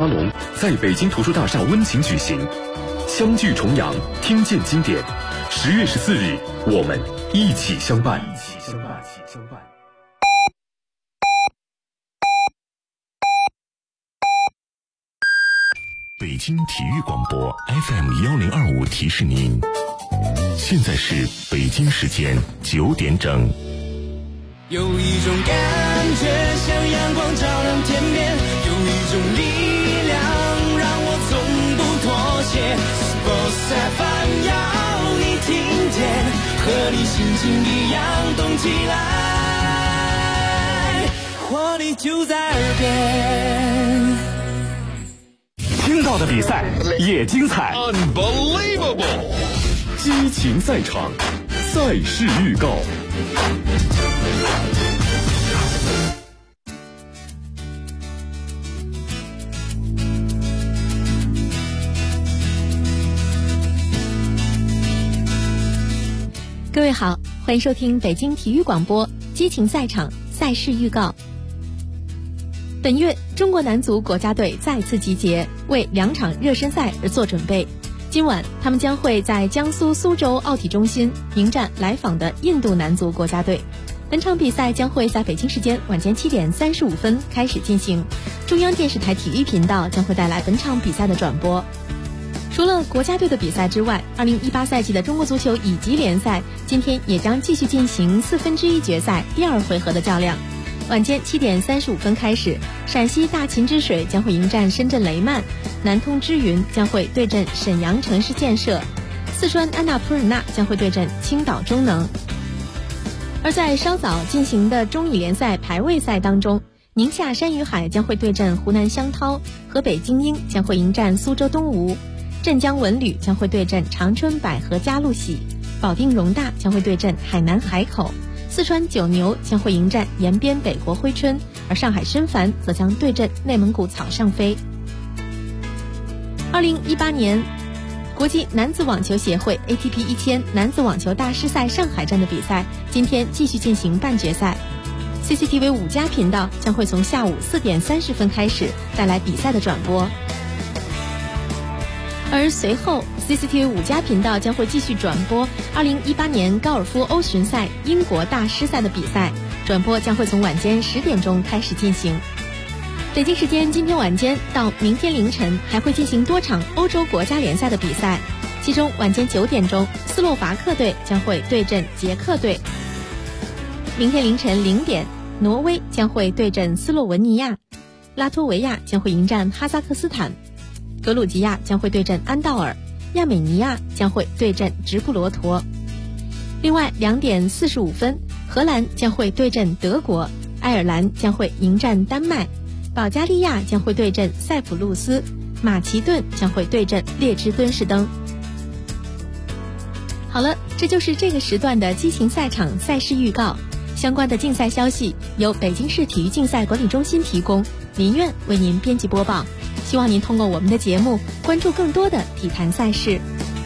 龙在北京图书大厦温情举行，相聚重阳，听见经典。10月14日，我们一起相伴。 北京体育广播 FM1025提示您，现在是北京时间9点整。 有一种感觉像阳光照亮天边，有一种力量让我从不妥协。Sports FM 要你听见，和你心情一样动起来，活力就在耳边。 听到的比赛也精彩 Unbelievable， 激情赛场，赛事预告。 各位好，欢迎收听北京体育广播激情赛场赛事预告。本月中国男足国家队再次集结，为2场热身赛而做准备。今晚他们将会在江苏苏州奥体中心迎战来访的印度男足国家队。本场比赛将会在北京时间晚间7点35分开始进行，中央电视台体育频道将会带来本场比赛的转播。除了国家队的比赛之外，2018赛季的中国足球乙级联赛今天也将继续进行1/4决赛第2回合的较量。晚间7点35分开始，陕西大秦之水将会迎战深圳雷曼，南通之云将会对阵沈阳城市建设，四川安纳普尔纳将会对阵青岛中能。而在稍早进行的中乙联赛排位赛当中，宁夏山鱼海将会对阵湖南湘涛，河北精英将会迎战苏州东吴，镇江文旅将会对阵长春百合嘉路喜，保定容大将会对阵海南海口，四川九牛将会迎战延边北国辉春，而上海申凡则将对阵内蒙古草上飞。2018年国际男子网球协会 ATP 1000男子网球大师赛上海站的比赛今天继续进行半决赛。CCTV 5+频道将会从下午4点30分开始带来比赛的转播，而随后 CCTV 5+频道将会继续转播2018年高尔夫欧巡赛英国大师赛的比赛，转播将会从晚间10点钟开始进行。北京时间今天晚间到明天凌晨还会进行多场欧洲国家联赛的比赛，其中晚间9点钟斯洛伐克队将会对阵捷克队，明天凌晨0点挪威将会对阵斯洛文尼亚，拉脱维亚将会迎战哈萨克斯坦，格鲁吉亚将会对阵安道尔，亚美尼亚将会对阵直布罗陀。另外2点45分荷兰将会对阵德国，爱尔兰将会迎战丹麦，保加利亚将会对阵塞浦路斯，马其顿将会对阵列支敦士登。好了，这就是这个时段的激情赛场赛事预告。相关的竞赛消息由北京市体育竞赛管理中心提供，林苑为您编辑播报。希望您通过我们的节目关注更多的体坛赛事。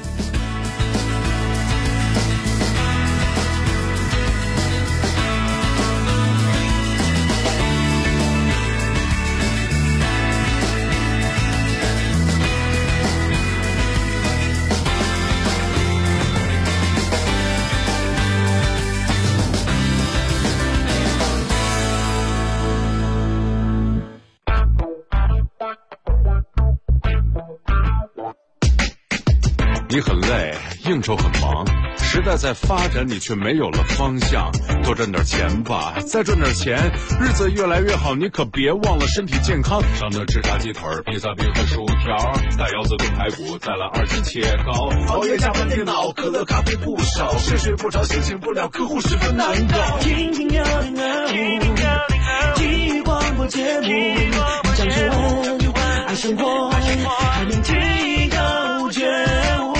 你很累，应酬很忙，时代在发展，你却没有了方向。多赚点钱吧，再赚点钱，日子越来越好，你可别忘了身体健康。上顿吃炸鸡腿，披萨饼和薯条，大腰子炖排骨，再来2斤切糕。熬夜加班电脑，可乐咖啡不少，睡不着，心情不了，客户十分难搞。 听听105，体育广播节目，张学文爱生活，还能提高觉悟。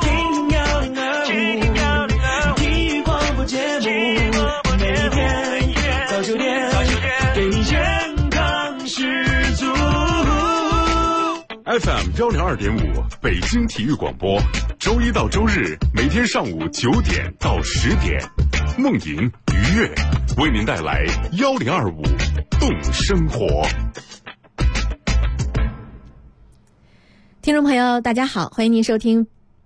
FM 102.5北京体育广播，周一到周日每天上午9点到10点，梦莹、愉悦为您带来1025动生活。 听众朋友大家好，欢迎您收听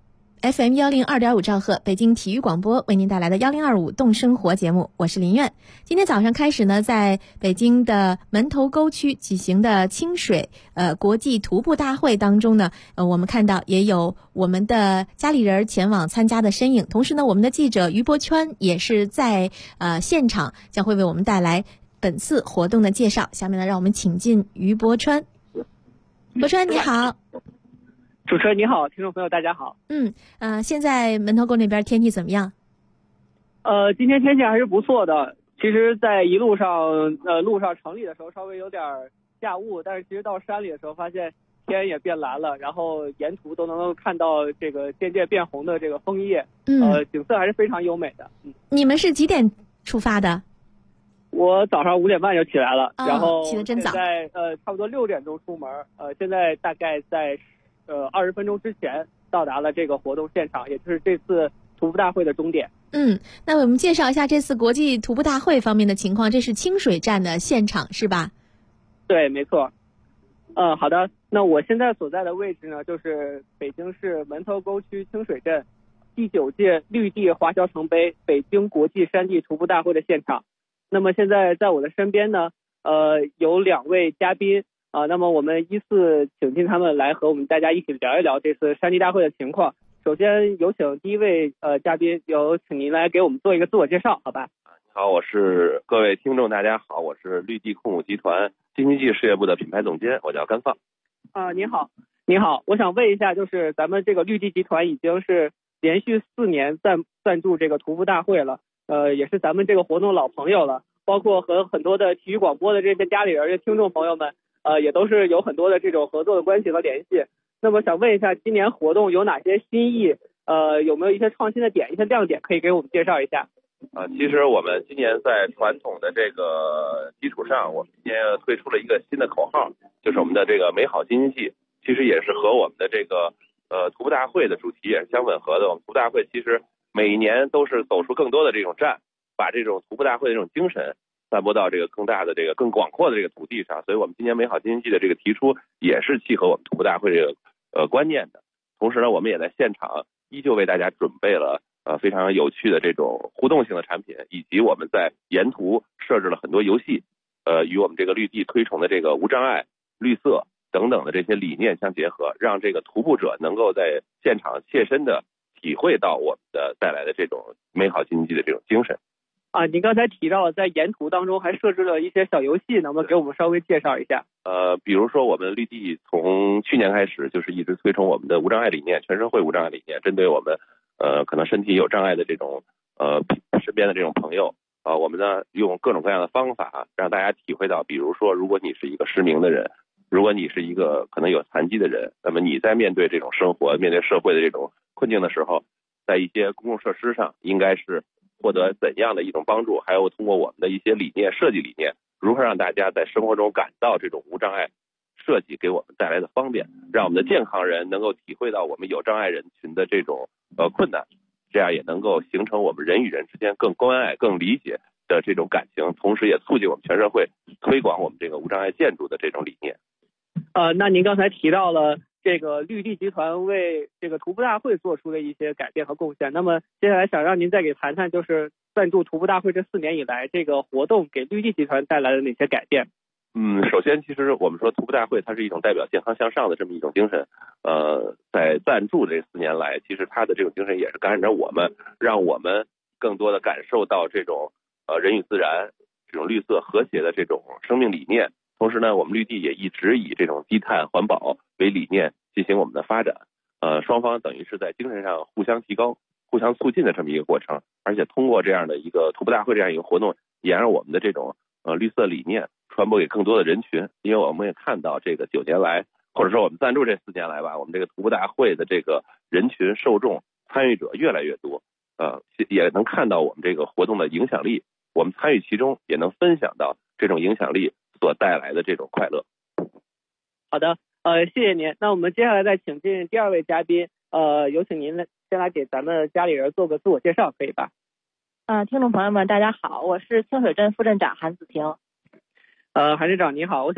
FM102.5 兆赫北京体育广播为您带来的1025动生活节目，我是林苑。今天早上开始呢，在北京的门头沟区举行的清水国际徒步大会当中呢，我们看到也有我们的家里人前往参加的身影，同时呢，我们的记者于博川也是在现场，将会为我们带来本次活动的介绍。下面呢，让我们请进于博川。博川你好。 主持人你好，听众朋友大家好。 现在门头沟那边天气怎么样？ 今天天气还是不错的。其实在一路上路上城里的时候稍微有点下雾，但是其实到山里的时候发现天也变蓝了，然后沿途都能够看到这个渐渐变红的这个枫叶，景色还是非常优美的。 你们是几点出发的？ 我早上5点半就起来了，然后起得真早。 现在差不多6点钟出门，现在大概在20分钟之前到达了这个活动现场，也就是这次徒步大会的终点。 那我们介绍一下这次国际徒步大会方面的情况。这是清水站的现场是吧？ 对，没错。好的。那我现在所在的位置呢，就是北京市门头沟区清水镇第9届绿地华侨城杯北京国际山地徒步大会的现场。那么现在在我的身边呢，有2位嘉宾。那么我们依次请进他们来和我们大家一起聊一聊这次山地大会的情况。首先有请第一位嘉宾，有请您来给我们做一个自我介绍，好吧？ 好，我是各位听众大家好，我是绿地控股集团京津冀事业部的品牌总监，我叫甘放。 您好，我想问一下，就是咱们这个绿地集团已经是连续4年赞助这个徒步大会了，也是咱们这个活动老朋友了，包括和很多的体育广播的这些家里人、这听众朋友们。也都是有很多的这种合作的关系和联系。那么想问一下，今年活动有哪些新意？有没有一些创新的点、一些亮点可以给我们介绍一下？ 其实我们今年在传统的这个基础上，我们今年推出了一个新的口号，就是我们的这个美好京津冀。其实也是和我们的这个徒步大会的主题也是相吻合的。我们徒步大会其实每一年都是走出更多的这种站，把这种徒步大会的这种精神散播到这个更大的这个更广阔的这个土地上，所以我们今年美好京津冀的这个提出也是契合我们徒步大会这个观念的。同时呢，我们也在现场依旧为大家准备了非常有趣的这种互动性的产品，以及我们在沿途设置了很多游戏，与我们这个绿地推崇的这个无障碍、绿色等等的这些理念相结合，让这个徒步者能够在现场切身的体会到我们的带来的这种美好京津冀的这种精神。 您刚才提到在沿途当中还设置了一些小游戏，能不能给我们稍微介绍一下？ 比如说我们绿地从去年开始就是一直推崇我们的无障碍理念，全社会无障碍理念，针对我们可能身体有障碍的这种身边的这种朋友我们呢用各种各样的方法让大家体会到，比如说如果你是一个失明的人，如果你是一个可能有残疾的人，那么你在面对这种生活、面对社会的这种困境的时候，在一些公共设施上应该是获得怎样的一种帮助，还有通过我们的一些理念、设计理念，如何让大家在生活中感到这种无障碍设计给我们带来的方便，让我们的健康人能够体会到我们有障碍人群的这种困难，这样也能够形成我们人与人之间更关爱、更理解的这种感情，同时也促进我们全社会推广我们这个无障碍建筑的这种理念。 那您刚才提到了这个绿地集团为这个徒步大会做出的一些改变和贡献，那么接下来想让您再给谈谈，就是赞助徒步大会这4年以来，这个活动给绿地集团带来了哪些改变？ 首先其实我们说徒步大会它是一种代表健康向上的这么一种精神，在赞助这4年来，其实它的这种精神也是感染着我们，让我们更多的感受到这种人与自然这种绿色和谐的这种生命理念。同时呢，我们绿地也一直以这种低碳环保为理念进行我们的发展，双方等于是在精神上互相提高、互相促进的这么一个过程。而且通过这样的一个徒步大会这样一个活动，也让我们的这种绿色理念传播给更多的人群。因为我们也看到这个9年来，或者说我们赞助这4年来吧，我们这个徒步大会的这个人群受众参与者越来越多，也能看到我们这个活动的影响力，我们参与其中也能分享到这种影响力所带来的这种快乐。 好的，谢谢您。那我们接下来再请进第2位嘉宾，有请您先来给咱们家里人做个自我介绍，可以吧？ 听众朋友们大家好，我是清水镇副镇长韩子婷。 韩镇长你好，我想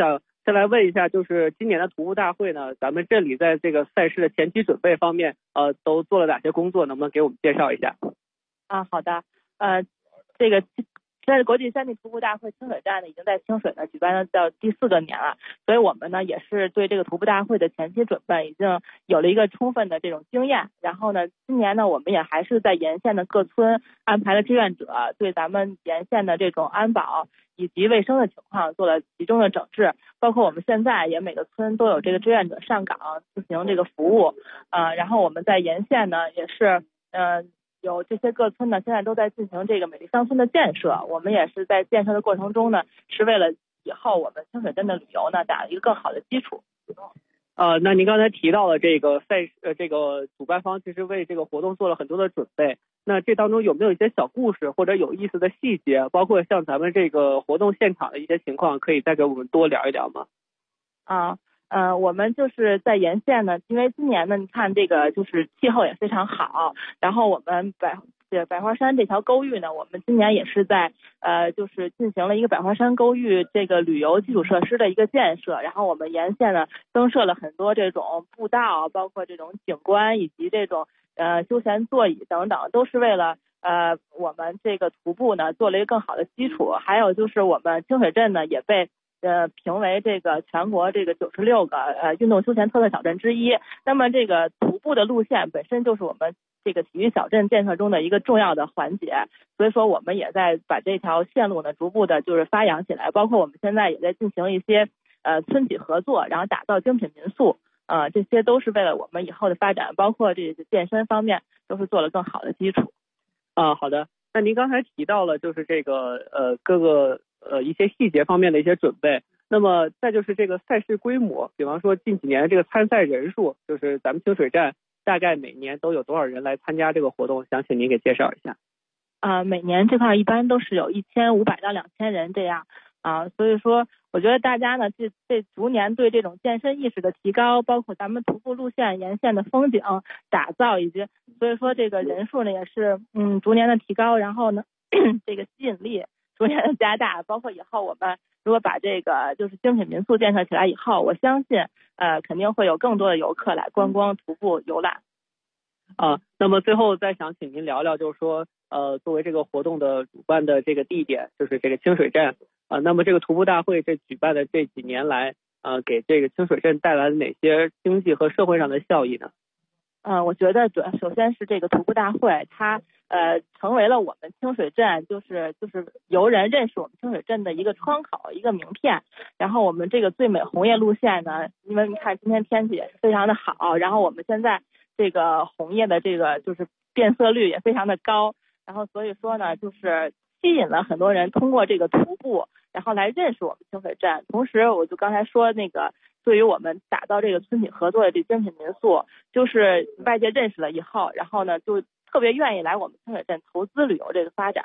再来问一下，就是今年的徒步大会呢，咱们镇里在这个赛事的前期准备方面，都做了哪些工作？能不能给我们介绍一下？ 好的，这个国际山地徒步大会清水站呢，已经在清水呢举办了到第4个年了，所以我们呢也是对这个徒步大会的前期准备已经有了一个充分的这种经验。然后呢，今年呢我们也还是在沿线的各村安排了志愿者，对咱们沿线的这种安保以及卫生的情况做了集中的整治，包括我们现在也每个村都有这个志愿者上岗进行这个服务。然后我们在沿线呢也是有这些各村呢现在都在进行这个美丽乡村的建设，我们也是在建设的过程中呢，是为了以后我们清水镇的旅游呢打了一个更好的基础。 那您刚才提到了这个这个主办方其实为这个活动做了很多的准备，那这当中有没有一些小故事或者有意思的细节，包括像咱们这个活动现场的一些情况，可以再给我们多聊一聊吗？ 我们就是在沿线呢，因为今年呢，你看这个就是气候也非常好，然后我们百花山这条沟域呢，我们今年也是在就是进行了一个百花山沟域这个旅游基础设施的一个建设，然后我们沿线呢增设了很多这种步道，包括这种景观以及这种休闲座椅等等，都是为了我们这个徒步呢做了一个更好的基础。还有就是我们清水镇呢也被评为这个全国这个96个运动休闲特色小镇之一。那么这个徒步的路线本身就是我们这个体育小镇建设中的一个重要的环节，所以说我们也在把这条线路呢逐步的就是发扬起来，包括我们现在也在进行一些村企合作，然后打造精品民宿，这些都是为了我们以后的发展，包括这个健身方面都是做了更好的基础。 好的，那您刚才提到了就是这个各个一些细节方面的一些准备，那么再就是这个赛事规模，比方说近几年这个参赛人数，就是咱们清水站大概每年都有多少人来参加这个活动，想请您给介绍一下。 每年这块一般都是有1500到2000人这样所以说我觉得大家呢这逐年对这种健身意识的提高，包括咱们徒步路线沿线的风景打造，以及所以说这个人数呢也是逐年的提高，然后呢这个吸引力逐年的加大，包括以后我们如果把这个就是精品民宿建设起来以后，我相信肯定会有更多的游客来观光徒步游览。 那么最后再想请您聊聊，就是说作为这个活动的主办的这个地点，就是这个清水镇那么这个徒步大会这举办的这几年来给这个清水镇带来了哪些经济和社会上的效益呢？ 我觉得首先是这个徒步大会它成为了我们清水镇就是游人认识我们清水镇的一个窗口，一个名片。然后我们这个最美红叶路线呢，因为你看今天天气也是非常的好，然后我们现在这个红叶的这个就是变色率也非常的高，然后所以说呢就是吸引了很多人通过这个徒步然后来认识我们清水镇。同时我就刚才说那个对于我们打造这个村企合作的这精品民宿，就是外界认识了以后，然后呢就特别愿意来我们清水镇投资旅游这个发展。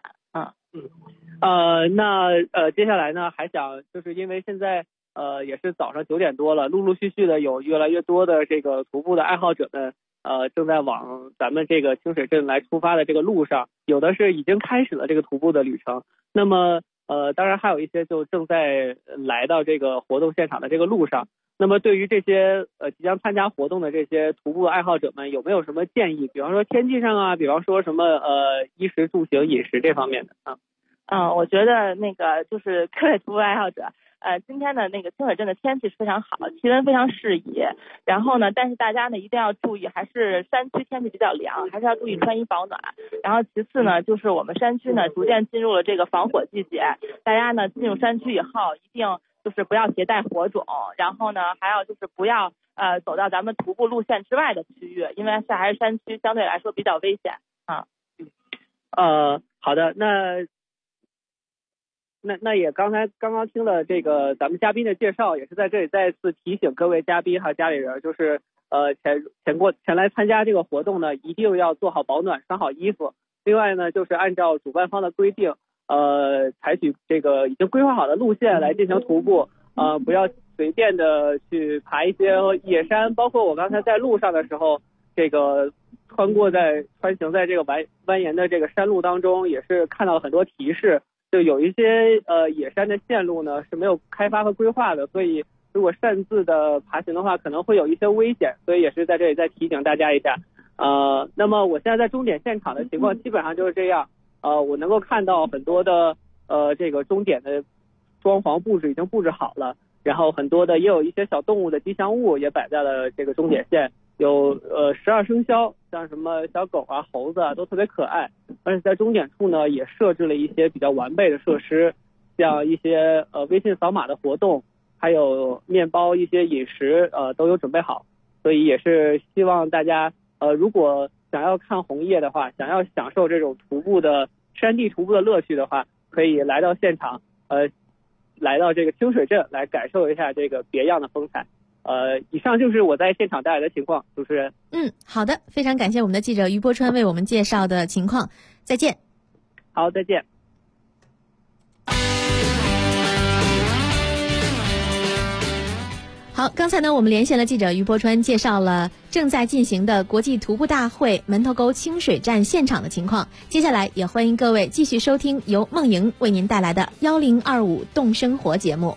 接下来呢还想就是因为现在也是早上9点多了，陆陆续续的有越来越多的这个徒步的爱好者们正在往咱们这个清水镇来出发的这个路上，有的是已经开始了这个徒步的旅程，那么当然还有一些就正在来到这个活动现场的这个路上。那么对于这些即将参加活动的这些徒步爱好者们，有没有什么建议？比方说天气上比方说什么衣食住行饮食这方面的我觉得那个就是各位徒步爱好者今天的那个清水镇的天气是非常好，气温非常适宜，然后呢但是大家呢一定要注意，还是山区天气比较凉，还是要注意穿衣保暖。然后其次呢就是我们山区呢逐渐进入了这个防火季节，大家呢进入山区以后一定就是不要携带火种，然后呢还要就是不要走到咱们徒步路线之外的区域，因为还是山区相对来说比较危险好的，那也刚刚听了这个咱们嘉宾的介绍，也是在这里再次提醒各位嘉宾和家里人，就是前来参加这个活动呢，一定要做好保暖，穿好衣服。另外呢，就是按照主办方的规定，采取这个已经规划好的路线来进行徒步，不要随便的去爬一些野山，包括我刚才在路上的时候，这个穿行在这个蜿蜒的这个山路当中，也是看到了很多提示。就有一些野山的线路呢是没有开发和规划的，所以如果擅自的爬行的话，可能会有一些危险，所以也是在这里再提醒大家一下。那么我现在在终点现场的情况基本上就是这样。我能够看到很多的这个终点的装潢布置已经布置好了，然后很多的也有一些小动物的吉祥物也摆在了这个终点线，有12生肖，像什么小狗啊、猴子啊都特别可爱。而且在终点处呢，也设置了一些比较完备的设施，像一些微信扫码的活动，还有面包、一些饮食都有准备好。所以也是希望大家如果想要看红叶的话，想要享受这种山地徒步的乐趣的话，可以来到现场，来到这个清水镇来感受一下这个别样的风采。以上就是我在现场带来的情况，主持人。 好的，非常感谢我们的记者于波川为我们介绍的情况，再见。 好，再见。 好，刚才呢，我们连线了记者于波川，介绍了正在进行的国际徒步大会门头沟清水站现场的情况。接下来也欢迎各位继续收听由梦莹为您带来的1025动生活节目。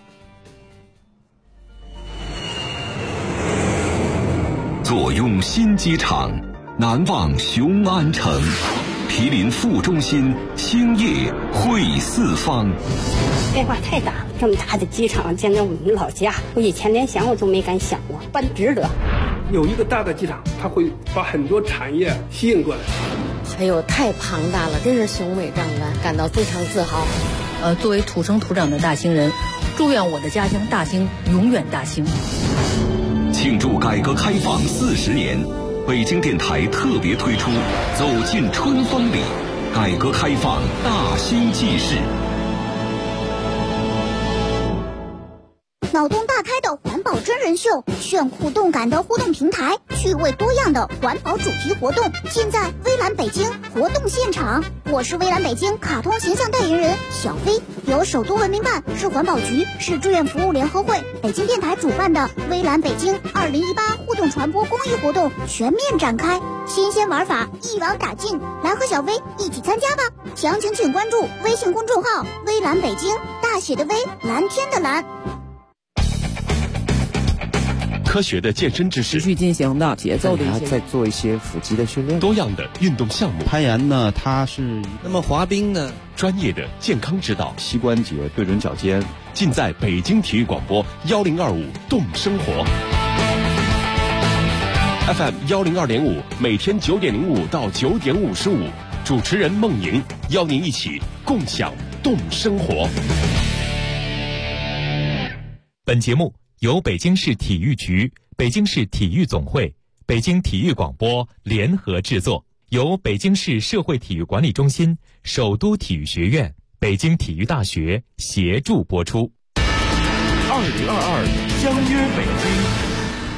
坐拥新机场，南望雄安城，毗邻副中心，兴业汇四方。 变化太大了，这么大的机场，简直我们老家，我以前连想我都没敢想过，办值得。 有一个大的机场，它会把很多产业吸引过来。 哎呦，太庞大了，真是雄伟壮观，感到非常自豪。 作为土生土长的大兴人，祝愿我的家乡大兴永远大兴。 庆祝改革开放40年，北京电台特别推出《走进春风里》，改革开放大兴纪事。 脑洞大开的环保真人秀，炫酷动感的互动平台，趣味多样的环保主题活动，尽在微蓝北京活动现场。我是微蓝北京卡通形象代言人小飞，由首都文明办、市环保局、市志愿服务联合会、北京电台主办的微蓝北京2018互动传播公益活动全面展开，新鲜玩法一网打尽，来和小飞一起参加吧！详情请关注微信公众号微蓝北京，大写的微，蓝天的蓝。 科学的健身知识， 持续进行的节奏的一些， 再做一些腹肌的训练， 多样的运动项目。 攀岩呢，它是那么滑冰呢， 专业的健康指导， 膝关节对准脚尖， 尽在北京体育广播1025动生活 FM 102.5，每天9点05到9点55，主持人梦莹邀您一起共享动生活。 本节目由北京市体育局、北京市体育总会、北京体育广播联合制作，由北京市社会体育管理中心、首都体育学院、北京体育大学协助播出。 2022相约北京。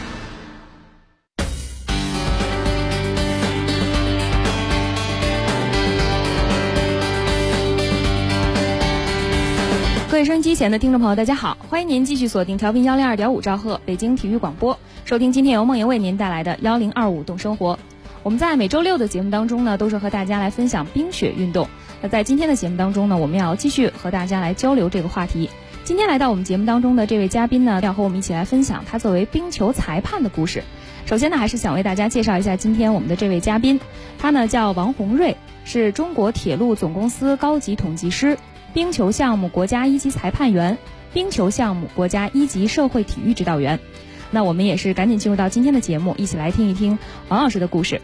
各位收音机前的听众朋友，大家好，欢迎您继续锁定调频102.5兆赫北京体育广播，收听今天由梦莹为您带来的1025动生活。我们在每周六的节目当中呢，都是和大家来分享冰雪运动。那在今天的节目当中呢，我们要继续和大家来交流这个话题。今天来到我们节目当中的这位嘉宾呢，要和我们一起来分享他作为冰球裁判的故事。首先呢，还是想为大家介绍一下今天我们的这位嘉宾，他呢叫王宏瑞，是中国铁路总公司高级统计师，冰球项目国家1级裁判员，冰球项目国家1级社会体育指导员。那我们也是赶紧进入到今天的节目，一起来听一听王老师的故事。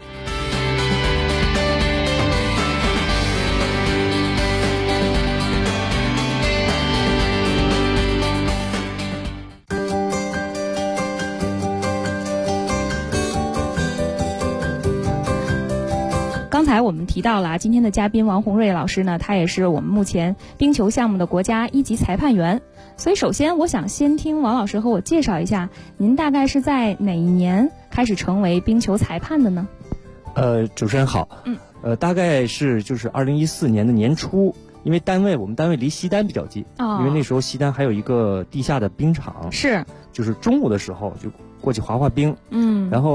刚才我们提到了今天的嘉宾王宏瑞老师呢，他也是我们目前冰球项目的国家1级裁判员。所以首先我想先听王老师和我介绍一下，您大概是在哪一年开始成为冰球裁判的呢？ 主持人好。大概是就是2014年的年初，因为我们单位离西单比较近，因为那时候西单还有一个地下的冰场， 是， 就是中午的时候就过去滑冰，然后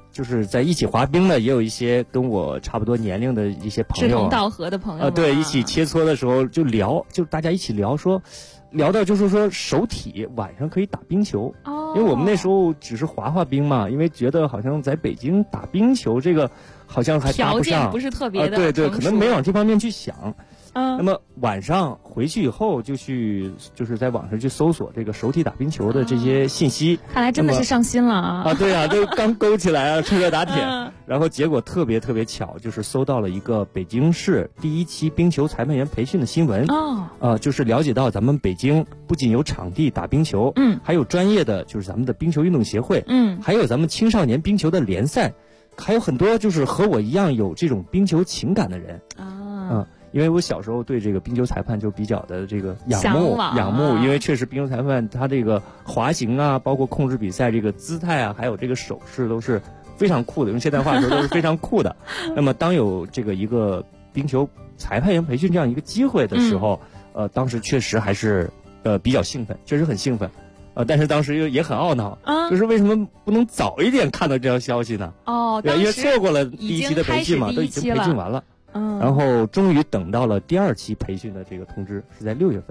就是在一起滑冰的，也有一些跟我差不多年龄的一些朋友， 志同道合的朋友对，一起切磋的时候就聊，就大家一起聊聊到就是说手体晚上可以打冰球，因为我们那时候只是滑冰嘛，因为觉得好像在北京打冰球这个好像还搭不上， 条件不是特别的对，可能没往这方面去想。 那么晚上回去以后就是在网上去搜索这个手体打冰球的这些信息， 看来真的是上心了啊！ 对啊，都刚勾起来啊，趁热打铁。然后结果特别巧，就是搜到了一个北京市第1期冰球裁判员培训的新闻就是了解到咱们北京不仅有场地打冰球，还有专业的就是咱们的冰球运动协会，还有咱们青少年冰球的联赛，还有很多就是和我一样有这种冰球情感的人因为我小时候对这个冰球裁判就比较的这个仰慕，因为确实冰球裁判他这个滑行啊，包括控制比赛这个姿态啊，还有这个手势都是非常酷的，用现代话说都是非常酷的。那么当有这个一个冰球裁判员培训这样一个机会的时候，当时确实还是比较兴奋，确实很兴奋。但是当时也很懊恼，就是为什么不能早一点看到这条消息呢？因为错过了第1期的培训嘛，都已经培训完了。然后终于等到了第2期培训的这个通知，是在6月份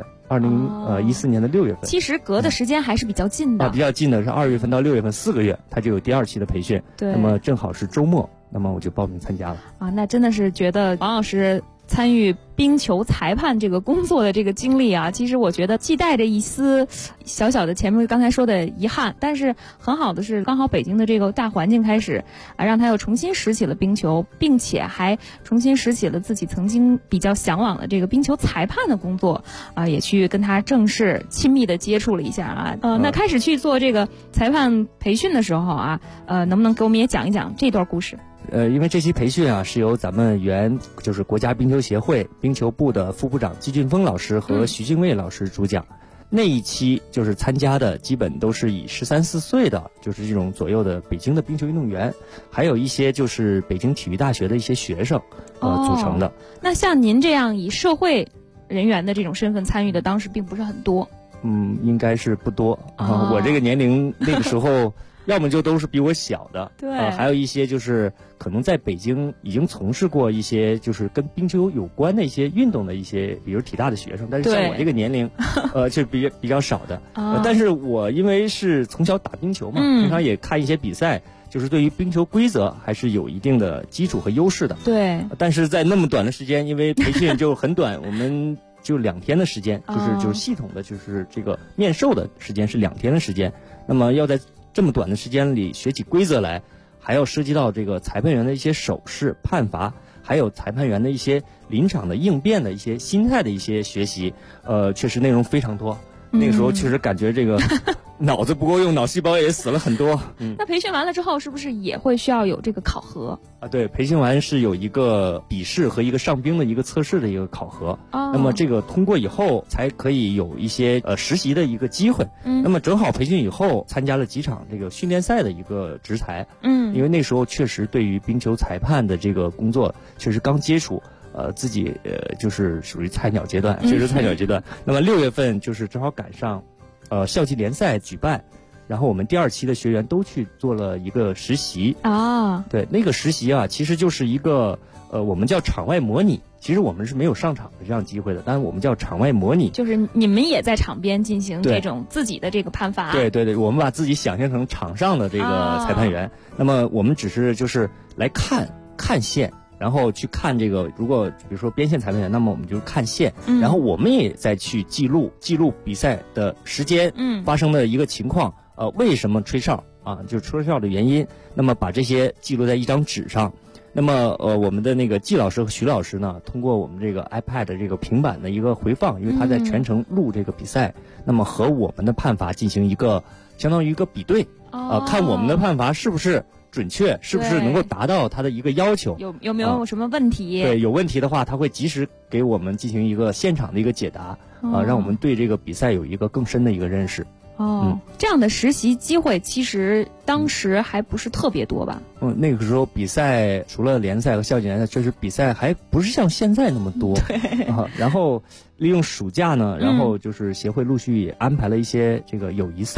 ，2014年的6月份。 其实隔的时间还是比较近的， 比较近的是2月份到6月份4个月，它就有第2期的培训。 对， 那么正好是周末，那么我就报名参加了。 那真的是觉得王老师参与冰球裁判这个工作的这个经历啊，其实我觉得既带着一丝小小的前面刚才说的遗憾，但是很好的是刚好北京的这个大环境开始让他又重新拾起了冰球，并且还重新拾起了自己曾经比较向往的这个冰球裁判的工作也去跟他正式亲密的接触了一下那开始去做这个裁判培训的时候能不能给我们也讲一讲这段故事？ 因为这期培训是由咱们就是国家冰球协会冰球部的副部长季俊峰老师和徐静卫老师主讲。那一期就是参加的基本都是以13、14岁的，就是这种左右的北京的冰球运动员，还有一些就是北京体育大学的一些学生组成的。 那像您这样以社会人员的这种身份参与的，当时并不是很多。 应该是不多我这个年龄那个时候要么就都是比我小的， 对， 还有一些就是可能在北京已经从事过一些就是跟冰球有关的一些运动的一些，比如体大的学生，但是像我这个年龄，就比较少的。但是我因为是从小打冰球嘛，平常也看一些比赛，就是对于冰球规则还是有一定的基础和优势的。 对， 但是在那么短的时间，因为培训就很短，我们就2天的时间，就是系统的就是这个面授的时间是2天的时间，那么要在这么短的时间里学起规则来，还要涉及到这个裁判员的一些手势判罚，还有裁判员的一些临场的应变的一些心态的一些学习，确实内容非常多。那个时候确实感觉这个脑子不够用，脑细胞也死了很多。 那培训完了之后，是不是也会需要有这个考核？ 对，培训完是有一个笔试和一个上冰的一个测试的一个考核。那么这个通过以后，才可以有一些实习的一个机会。那么正好培训以后，参加了几场这个训练赛的一个执裁。因为那时候确实对于冰球裁判的这个工作确实刚接触。自己就是属于菜鸟阶段，确实菜鸟阶段。那么6月份就是正好赶上，校际联赛举办，然后我们第2期的学员都去做了一个实习对，那个实习其实就是一个我们叫场外模拟。其实我们是没有上场的这样机会的，但是我们叫场外模拟， 就是你们也在场边进行这种自己的这个判罚。 对，我们把自己想象成场上的这个裁判员。那么我们只是就是来看线。然后去看这个，如果比如说边线裁判员，那么我们就看线，然后我们也再去记录比赛的时间，发生的一个情况，为什么吹哨就是吹哨的原因，那么把这些记录在一张纸上。那么我们的那个季老师和徐老师呢，通过我们这个 iPad 这个平板的一个回放，因为他在全程录这个比赛，那么和我们的判罚进行一个相当于一个比对，看我们的判罚是不是准确，是不是能够达到他的一个要求， 有没有什么问题？ 对，有问题的话，他会及时给我们进行一个现场的一个解答，让我们对这个比赛有一个更深的一个认识。 这样的实习机会其实当时还不是特别多吧？ 那个时候比赛除了联赛和校际联赛，确实比赛还不是像现在那么多。然后利用暑假呢，然后就是协会陆续也安排了一些这个友谊赛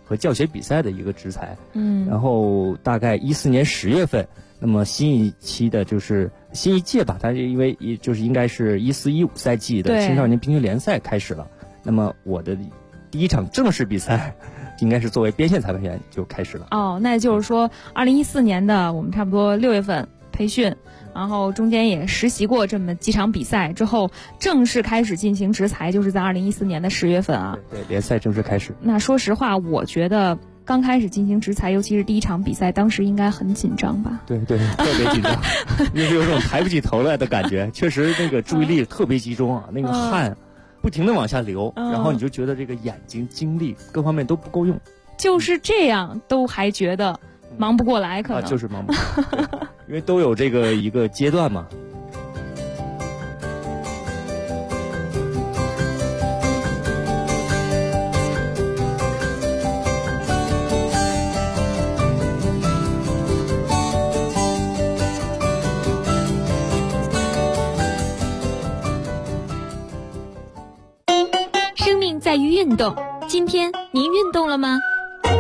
和教学比赛的一个执裁。然后大概14年10月份，那么新一期的就是新一届吧，它因为就是应该是14-15赛季的青少年冰球联赛开始了。那么我的第一场正式比赛应该是作为边线裁判员就开始了。 那就是说2014年的我们差不多6月份培训，然后中间也实习过这么几场比赛之后，正式开始进行执裁，就是在2014年的10月份啊。 对，联赛正式开始。 那说实话，我觉得刚开始进行执裁，尤其是第一场比赛，当时应该很紧张吧？ 对，特别紧张，因为有种抬不起头来的感觉。确实，那个注意力特别集中啊，那个汗不停的往下流，然后你就觉得这个眼睛、精力各方面都不够用。 就是这样，都还觉得忙不过来，可能就是忙不过来，因为都有这个一个阶段嘛。 生命在于运动，今天您运动了吗？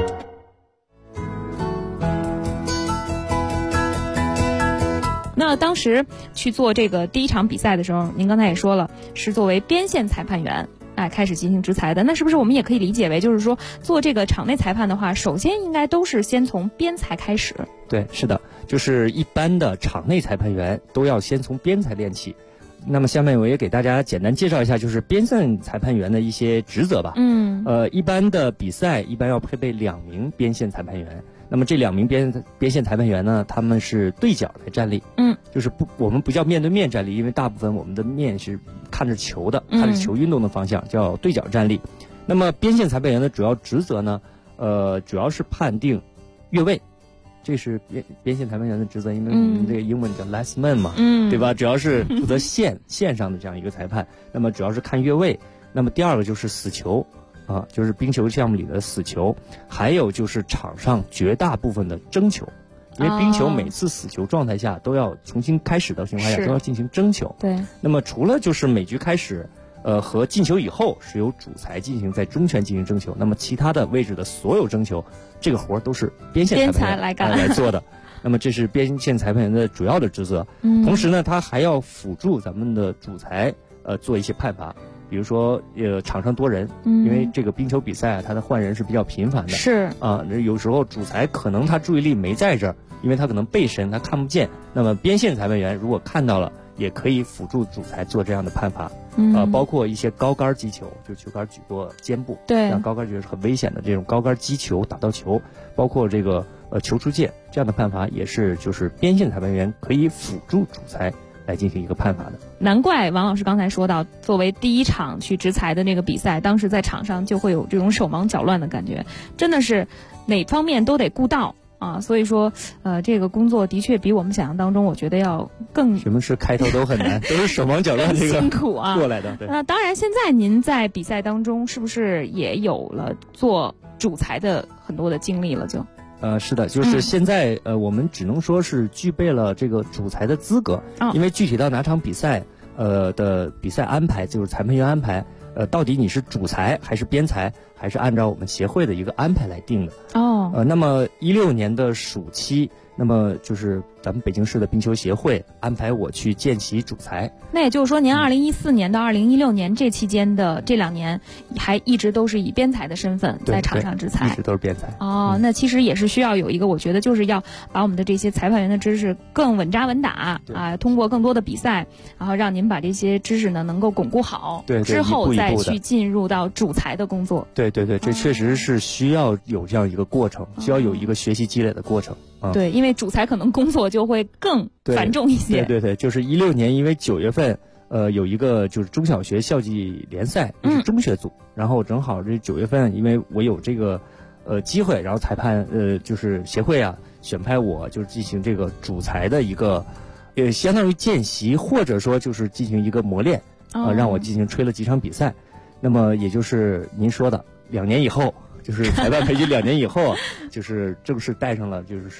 那当时去做这个第一场比赛的时候，您刚才也说了，是作为边线裁判员开始进行执裁的。那是不是我们也可以理解为，就是说做这个场内裁判的话，首先应该都是先从边裁开始？ 对，是的，就是一般的场内裁判员都要先从边裁练起。那么下面我也给大家简单介绍一下，就是边线裁判员的一些职责吧。一般的比赛一般要配备2名边线裁判员。那么这2名边线裁判员呢，他们是对角来站立。就是我们不叫面对面站立，因为大部分我们的面是看着球的，看着球运动的方向，叫对角站立。那么边线裁判员的主要职责呢，主要是判定越位。这是边线裁判员的职责，因为我们这个英文叫 last man 嘛，对吧？主要是负责线上的这样一个裁判。那么主要是看越位。那么第二个就是死球就是冰球项目里的死球，还有就是场上绝大部分的争球，因为冰球每次死球状态下都要重新开始的情况下都要进行争球。 对。 那么除了就是每局开始和进球以后是由主裁进行在中圈进行争球，那么其他的位置的所有争球，这个活都是边线裁判员来做的。那么这是边线裁判员的主要的职责。同时呢，他还要辅助咱们的主裁做一些判罚。比如说场上多人，因为这个冰球比赛它的换人是比较频繁的。 是有时候主裁可能他注意力没在这儿，因为他可能背身，他看不见。那么边线裁判员如果看到了，也可以辅助主裁做这样的判罚。包括一些高杆击球，就球杆举过肩部， 对， 让高杆就是很危险的这种高杆击球打到球，包括这个球出界这样的判罚，也是就是边线裁判员可以辅助主裁来进行一个判罚的。 难怪王老师刚才说到，作为第一场去执裁的那个比赛，当时在场上就会有这种手忙脚乱的感觉，真的是哪方面都得顾到所以说这个工作的确比我们想象当中，我觉得要更什么是开头都很难，都是手忙脚乱这个辛苦过来的。对。 那当然，现在您在比赛当中是不是也有了做主裁的很多的经历了？ 是的，就是现在我们只能说是具备了这个主裁的资格，因为具体到哪场比赛的比赛安排，就是裁判员安排，到底你是主裁还是边裁，还是按照我们协会的一个安排来定的。那么16年的暑期，那么就是咱们北京市的冰球协会安排我去见习主裁。 那也就是说，您2014年到2016年这期间的这2年，还一直都是以边裁的身份在场上执裁， 一直都是边裁。 那其实也是需要有一个，我觉得就是要把我们的这些裁判员的知识更稳扎稳打通过更多的比赛，然后让您把这些知识呢能够巩固好，之后再去进入到主裁的工作。 对，这确实是需要有这样一个过程，需要有一个学习积累的过程。 对，因为主裁可能工作就会更繁重一些。 对，就是16年，因为9月份有一个就是中小学校际联赛，就是中学组，然后正好这9月份，因为我有这个机会，然后裁判就是协会选派我，就是进行这个主裁的一个相当于见习，或者说就是进行一个磨练让我进行吹了几场比赛。那么也就是您说的2年以后，就是裁判培训2年以后就是正式带上了就是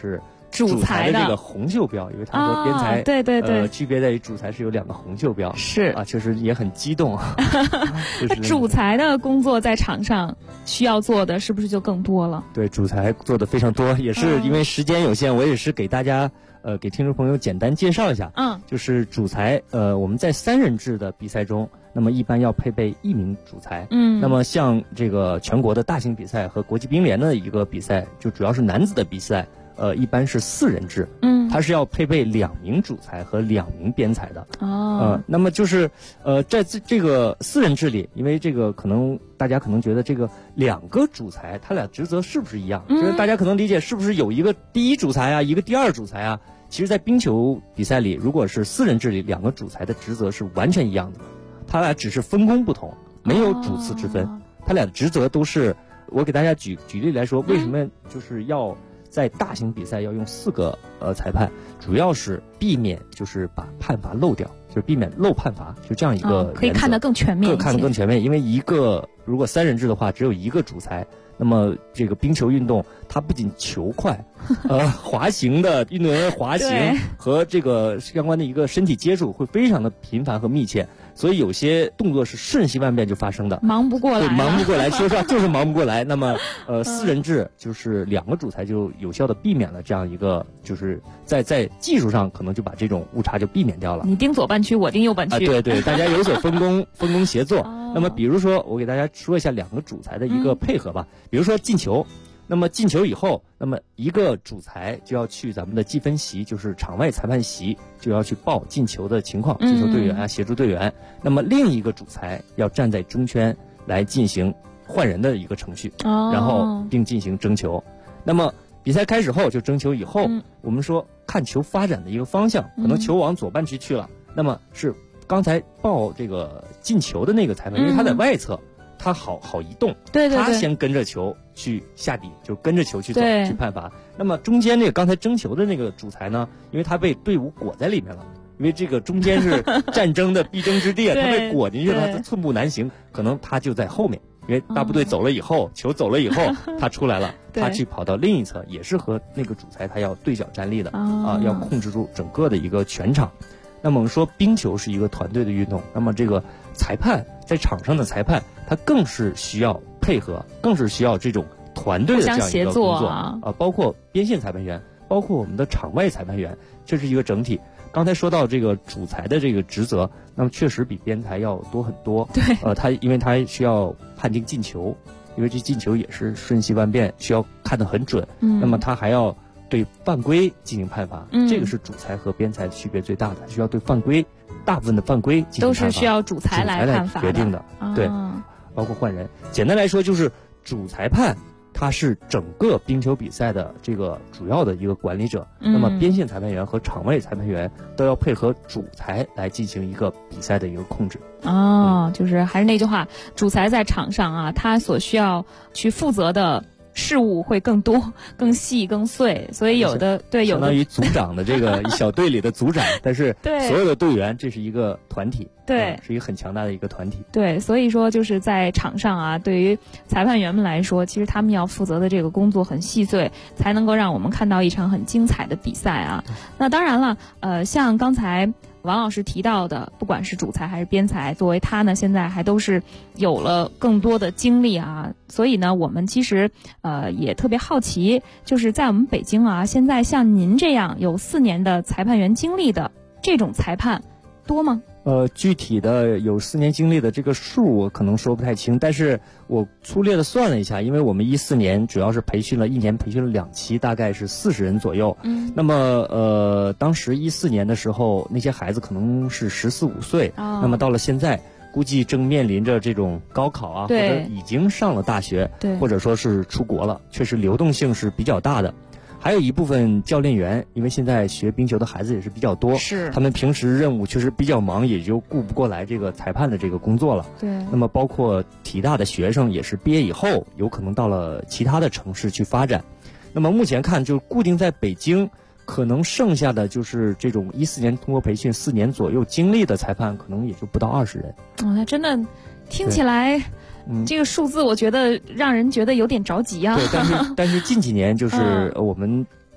主裁的这个红袖标，因为它和边裁对区别在于主裁是有2个红袖标， 是确实也很激动。 主裁的工作在场上需要做的是不是就更多了？ 对，主裁做的非常多，也是因为时间有限，我也是给大家给听众朋友简单介绍一下。就是主裁我们在3人制的比赛中，那么一般要配备1名主裁。那么像这个全国的大型比赛和国际冰联的一个比赛，就主要是男子的比赛。一般是4人制，它是要配备2名主裁和2名边裁的。那么就是在这个4人制里，因为这个可能大家可能觉得这个2个主裁，他俩职责是不是一样？就是大家可能理解是不是有一个第1主裁啊，一个第2主裁啊？其实，在冰球比赛里，如果是4人制里2个主裁的职责是完全一样的，他俩只是分工不同，没有主次之分，他俩的职责都是。我给大家举例来说，为什么就是要在大型比赛要用4个裁判，主要是避免就是把判罚漏掉，就是避免漏判罚，就这样一个可以看得更全面一些， 看得更全面。因为如果3人制的话，只有1个主裁，那么这个冰球运动它不仅球快，滑行的运动员滑行和这个相关的一个身体接触会非常的频繁和密切，所以有些动作是瞬息万变就发生的， 忙不过来。 对，忙不过来，说实话就是忙不过来。那么4人制就是2个主裁就有效的避免了这样一个，就是在技术上可能就把这种误差就避免掉了。 你盯左半区，我盯右半区。 对，大家有所分工协作。那么比如说我给大家说一下2个主裁的一个配合吧。比如说进球，那么进球以后，那么1个主裁就要去咱们的计分席，就是场外裁判席，就要去报进球的情况，接受队员啊，协助队员。那么另一个主裁要站在中圈来进行换人的一个程序，然后并进行争球。那么比赛开始后，就争球以后，我们说看球发展的一个方向，可能球往左半区去了，那么是刚才报这个进球的那个裁判，因为他在外侧。他好移动， 对， 他先跟着球去下底，就跟着球去走去判罚。那么中间那个刚才争球的那个主裁呢，因为他被队伍裹在里面了，因为这个中间是战争的必争之地，他被裹进去了，他寸步难行，可能他就在后面，因为大部队走了以后，球走了以后，他出来了，他去跑到另一侧，也是和那个主裁他要对角站立的要控制住整个的一个全场。那么我们说冰球是一个团队的运动，那么这个裁判在场上的裁判，他更是需要配合，更是需要这种团队的这样一个工作包括边线裁判员，包括我们的场外裁判员，这是一个整体。刚才说到这个主裁的这个职责，那么确实比边裁要多很多。 对， 因为他需要判定进球，因为这进球也是瞬息万变，需要看得很准。那么他还要对犯规进行判罚，这个是主裁和边裁区别最大的，需要对犯规，大部分的犯规进行判罚都是需要主裁来判罚决定的。对，包括换人。简单来说，就是主裁判他是整个冰球比赛的这个主要的一个管理者，那么边线裁判员和场外裁判员都要配合主裁来进行一个比赛的一个控制。 就是还是那句话，主裁在场上啊，他所需要去负责的事物会更多、更细、更碎，所以有的相当于组长的这个小队里的组长，但是所有的队员这是一个团体，是一个很强大的一个团体。 对，所以说就是在场上啊，对于裁判员们来说，其实他们要负责的这个工作很细碎，才能够让我们看到一场很精彩的比赛啊。那当然了，像刚才王老师提到的，不管是主裁还是边裁，作为他呢，现在还都是有了更多的经历啊，所以呢，我们其实也特别好奇，就是在我们北京啊，现在像您这样有4年的裁判员经历的这种裁判多吗？ 具体的有4年经历的这个数我可能说不太清，但是我粗略的算了一下，因为我们14年主要是培训了1年，培训了2期，大概是40人左右。那么当时14年的时候，那些孩子可能是14、15岁，那么到了现在，估计正面临着这种高考啊，或者已经上了大学，或者说是出国了，确实流动性是比较大的。还有一部分教练员，因为现在学冰球的孩子也是比较多，他们平时任务确实比较忙，也就顾不过来这个裁判的这个工作了。那么包括体大的学生也是毕业以后有可能到了其他的城市去发展。那么目前看，就固定在北京，可能剩下的就是这种14年通过培训4年左右经历的裁判，可能也就不到20人。 那真的听起来这个数字我觉得让人觉得有点着急啊。 对，但是近几年就是我们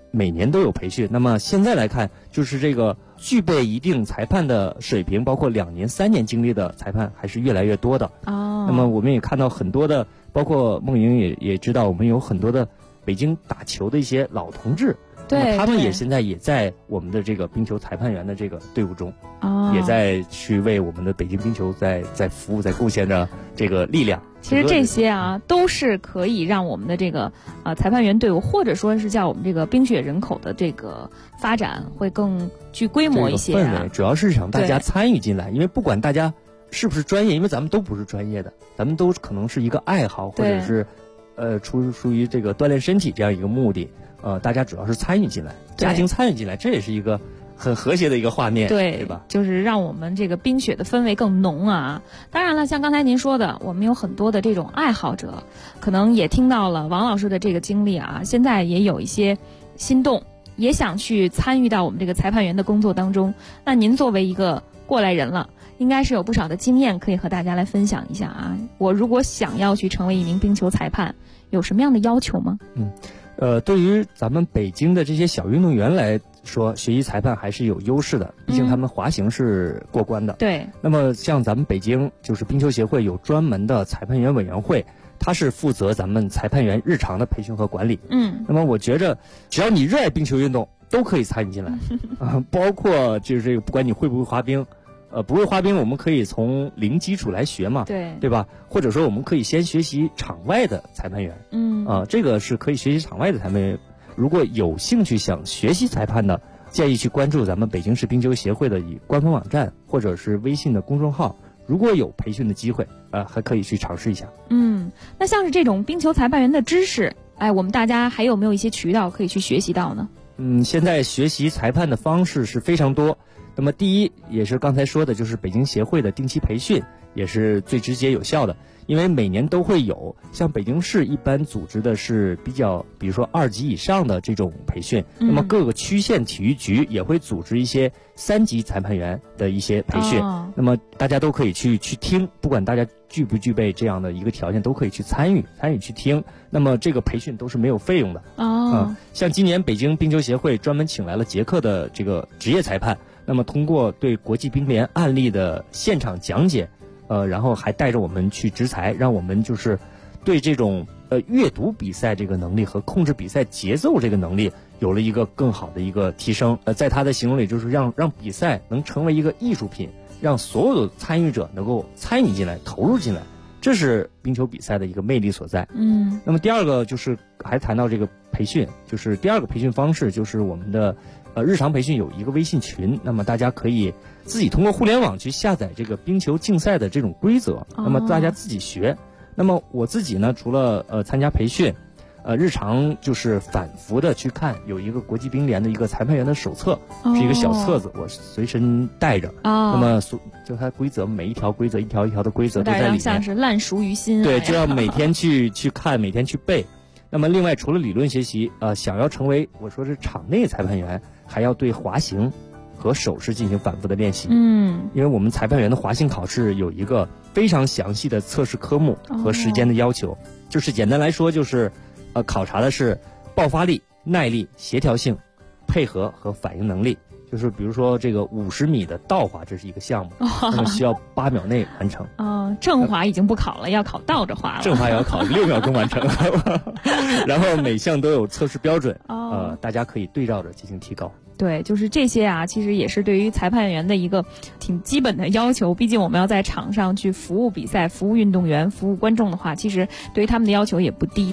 每年都有培训。那么现在来看，就是这个具备一定裁判的水平，包括2年、3年经历的裁判还是越来越多的。 哦。 那么我们也看到很多的，包括梦莹也知道，我们有很多的北京打球的一些老同志。 对， 他们也现在也在我们的这个冰球裁判员的这个队伍中，也在去为我们的北京冰球在服务，在贡献着这个力量。 其实这些都是可以让我们的这个裁判员队伍，或者说是叫我们这个冰雪人口的这个发展会更具规模一些。 氛围主要是让大家参与进来，因为不管大家是不是专业，因为咱们都不是专业的，咱们都可能是一个爱好，或者是出于这个锻炼身体这样一个目的。大家主要是参与进来，家庭参与进来，这也是一个很和谐的一个画面，对吧？ 就是让我们这个冰雪的氛围更浓啊。当然了，像刚才您说的，我们有很多的这种爱好者，可能也听到了王老师的这个经历啊，现在也有一些心动，也想去参与到我们这个裁判员的工作当中。那您作为一个过来人了，应该是有不少的经验可以和大家来分享一下啊。我如果想要去成为一名冰球裁判，有什么样的要求吗？ 对于咱们北京的这些小运动员来说，学习裁判还是有优势的，毕竟他们滑行是过关的。 对。 那么像咱们北京就是冰球协会有专门的裁判员委员会，它是负责咱们裁判员日常的培训和管理。那么我觉着，只要你热爱冰球运动，都可以参与进来包括就是这个，不管你会不会滑冰。不会滑冰，我们可以从零基础来学嘛，对吧？或者说我们可以先学习场外的裁判员，这个是可以学习场外的裁判员。如果有兴趣想学习裁判的，建议去关注咱们北京市冰球协会的官方网站或者是微信的公众号。如果有培训的机会，还可以去尝试一下。 那像是这种冰球裁判员的知识，我们大家还有没有一些渠道可以去学习到呢？ 现在学习裁判的方式是非常多。那么第一，也是刚才说的，就是北京协会的定期培训，也是最直接有效的。因为每年都会有，像北京市一般组织的是比如说2级以上的这种培训，那么各个区县体育局也会组织一些3级裁判员的一些培训，那么大家都可以去听，不管大家具不具备这样的一个条件，都可以去参与去听。那么这个培训都是没有费用的。像今年北京冰球协会专门请来了捷克的这个职业裁判，那么通过对国际冰联案例的现场讲解，然后还带着我们去执裁，让我们就是对这种阅读比赛这个能力和控制比赛节奏这个能力有了一个更好的一个提升。在他的形容里，就是让比赛能成为一个艺术品，让所有的参与者能够参与进来、投入进来，这是冰球比赛的一个魅力所在。那么第二个就是还谈到这个培训，就是第二个培训方式就是我们的日常培训有一个微信群，那么大家可以自己通过互联网去下载这个冰球竞赛的这种规则，那么大家自己学。那么我自己呢，除了参加培训，日常就是反复的去看，有一个国际冰联的一个裁判员的手册，是一个小册子，我随身带着。那么就它规则，每一条规则一条一条的规则都在里面， 像是烂熟于心。 对，就要每天去看，每天去背。那么另外除了理论学习，想要成为我说是场内裁判员，还要对滑行和手势进行反复的练习。因为我们裁判员的滑行考试有一个非常详细的测试科目和时间的要求，就是简单来说就是考察的是爆发力、耐力、协调性、配合和反应能力。就是比如说这个50米的倒滑，这是一个项目，那么需要8秒内完成。 正滑已经不考了，要考倒着滑了。 正滑也要考6秒钟完成。然后每项都有测试标准，大家可以对照着进行提高。 对，就是这些啊，其实也是对于裁判员的一个挺基本的要求。毕竟我们要在场上去服务比赛、服务运动员、服务观众的话，其实对于他们的要求也不低。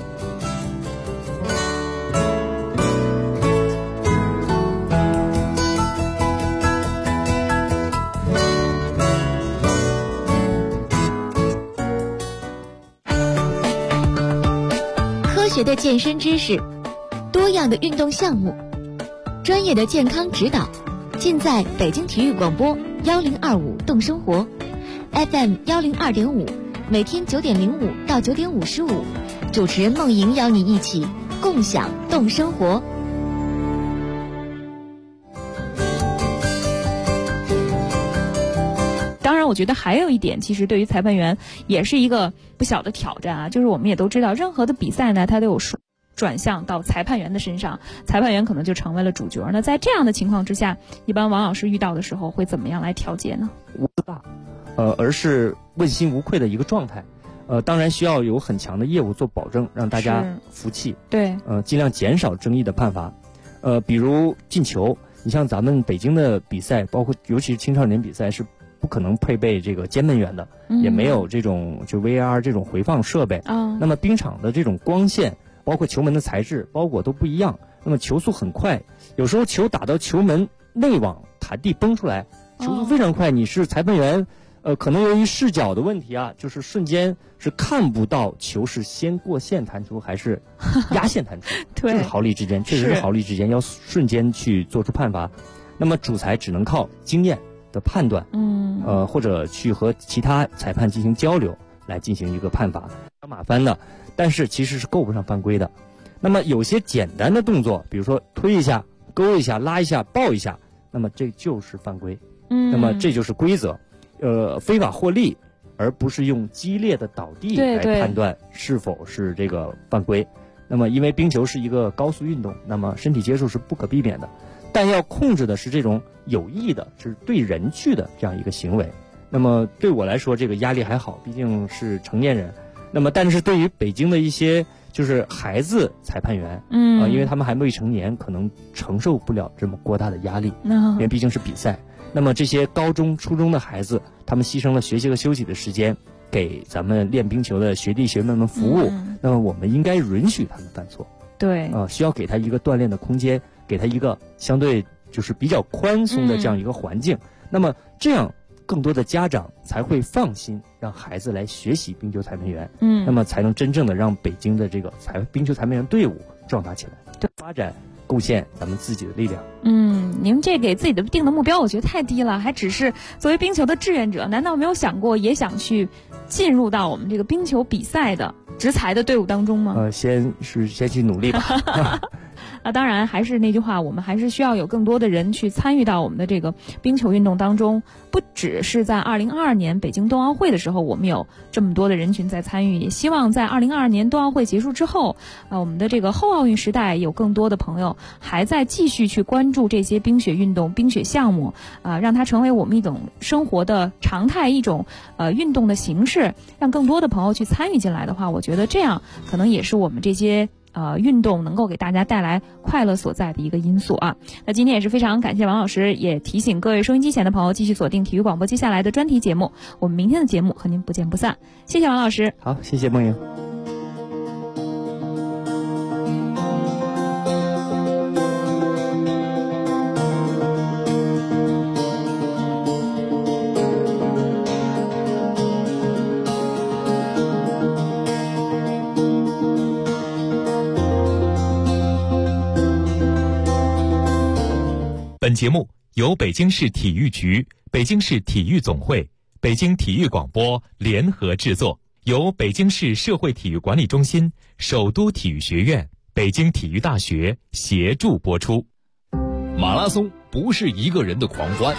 科学的健身知识，多样的运动项目，专业的健康指导，尽在北京体育广播1025动生活 FM 102.5，每天9点05到9点55，主持人梦莹邀你一起共享动生活。 当然我觉得还有一点，其实对于裁判员也是一个不小的挑战啊，就是我们也都知道，任何的比赛呢它都有转向到裁判员的身上，裁判员可能就成为了主角。那在这样的情况之下，一般王老师遇到的时候会怎么样来调节呢？ 无大，而是问心无愧的一个状态。当然需要有很强的业务做保证，让大家服气。 对， 尽量减少争议的判罚。比如进球，你像咱们北京的比赛，包括尤其是青少年比赛，是不可能配备这个监门员的，也没有这种就 VAR 这种回放设备。那么冰场的这种光线，包括球门的材质、包裹都不一样。那么球速很快，有时候球打到球门内网弹地崩出来，球速非常快，你是裁判员。可能由于视角的问题啊，就是瞬间是看不到球是先过线弹出还是压线弹出， 对， 这是毫厘之间，确实是毫厘之间，要瞬间去做出判罚。那么主裁只能靠经验的判断，或者去和其他裁判进行交流来进行一个判罚，马翻的，但是其实是够不上犯规的。那么有些简单的动作，比如说推一下、勾一下、拉一下、抱一下，那么这就是犯规。那么这就是规则。非法获利，而不是用激烈的倒地来判断是否是这个犯规。那么因为冰球是一个高速运动，那么身体接触是不可避免的，但要控制的是这种有意的，是对人去的这样一个行为。那么对我来说这个压力还好，毕竟是成年人。那么但是对于北京的一些就是孩子裁判员，因为他们还未成年，可能承受不了这么过大的压力，因为毕竟是比赛。那么这些高中、初中的孩子，他们牺牲了学习和休息的时间，给咱们练冰球的学弟学妹们服务。那么我们应该允许他们犯错， 对， 需要给他一个锻炼的空间，给他一个相对就是比较宽松的这样一个环境。那么这样更多的家长才会放心让孩子来学习冰球裁判员。那么才能真正的让北京的这个冰球裁判员队伍壮大起来，对，发展。贡献咱们自己的力量。 您这给自己的定的目标我觉得太低了，还只是作为冰球的志愿者，难道没有想过也想去进入到我们这个冰球比赛的执裁的队伍当中吗？ 先去努力吧。 当然还是那句话，我们还是需要有更多的人去参与到我们的这个冰球运动当中。不只是在2022年北京冬奥会的时候我们有这么多的人群在参与，也希望在2022年冬奥会结束之后，我们的这个后奥运时代有更多的朋友还在继续去关注这些冰雪运动、冰雪项目，让它成为我们一种生活的常态，一种运动的形式，让更多的朋友去参与进来的话，我觉得这样可能也是我们这些运动能够给大家带来快乐所在的一个因素啊。那今天也是非常感谢王老师，也提醒各位收音机前的朋友继续锁定体育广播接下来的专题节目，我们明天的节目和您不见不散。谢谢王老师。 好，谢谢梦莹。 本节目由北京市体育局、北京市体育总会、北京体育广播联合制作，由北京市社会体育管理中心、首都体育学院、北京体育大学协助播出。 马拉松不是一个人的狂欢，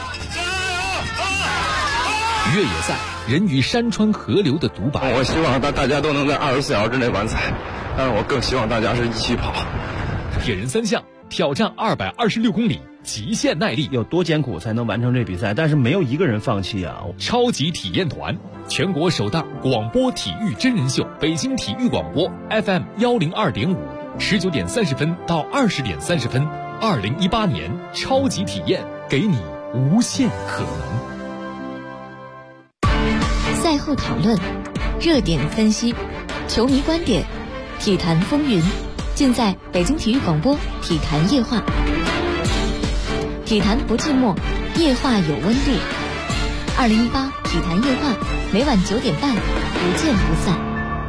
越野赛人与山川河流的独白。 我希望大家都能在24小时之内完赛，但是我更希望大家是一起跑。 铁人三项挑战226公里，极限耐力， 有多艰苦才能完成这比赛？但是没有一个人放弃啊！ 超级体验团，全国首档广播体育真人秀，北京体育广播 FM 102.5，19点30分到20点30分，2018年超级体验，给你无限可能。 赛后讨论，热点分析，球迷观点，体坛风云，尽在北京体育广播体坛夜话。体坛不寂寞，夜话有温度。2018体坛夜话，每晚9点半，不见不散。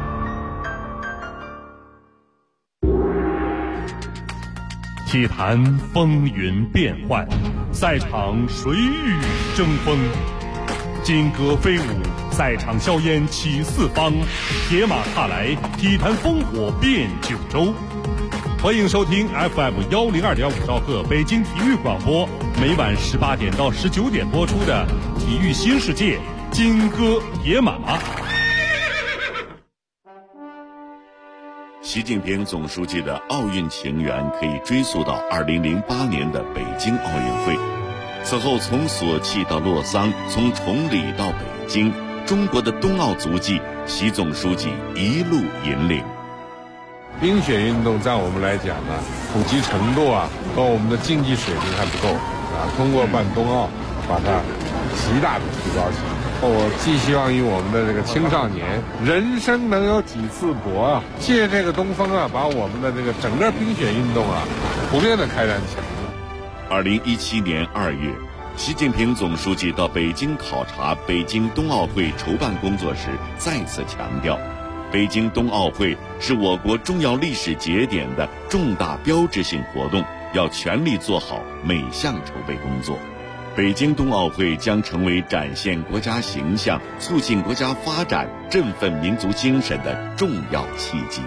体坛风云变幻，赛场谁与争锋？金戈飞舞，赛场硝烟起四方，铁马踏来，体坛烽火遍九州。欢迎收听 FM 102.5兆赫北京体育广播，每晚18点到19点播出的《体育新世界》金戈铁马。 习近平总书记的奥运情缘可以追溯到2008年的北京奥运会。此后从索契到洛桑，从崇礼到北京，中国的冬奥足迹，习总书记一路引领。 冰雪运动在我们来讲呢，普及程度和我们的竞技水平还不够通过办冬奥，把它极大的提高起来。我寄希望于我们的这个青少年，人生能有几次搏借这个东风把我们的这个整个冰雪运动普遍的开展起来。 2017年2月，习近平总书记到北京考察北京冬奥会筹办工作时，再次强调，北京冬奥会是我国重要历史节点的重大标志性活动，要全力做好每项筹备工作。北京冬奥会将成为展现国家形象、促进国家发展、振奋民族精神的重要契机。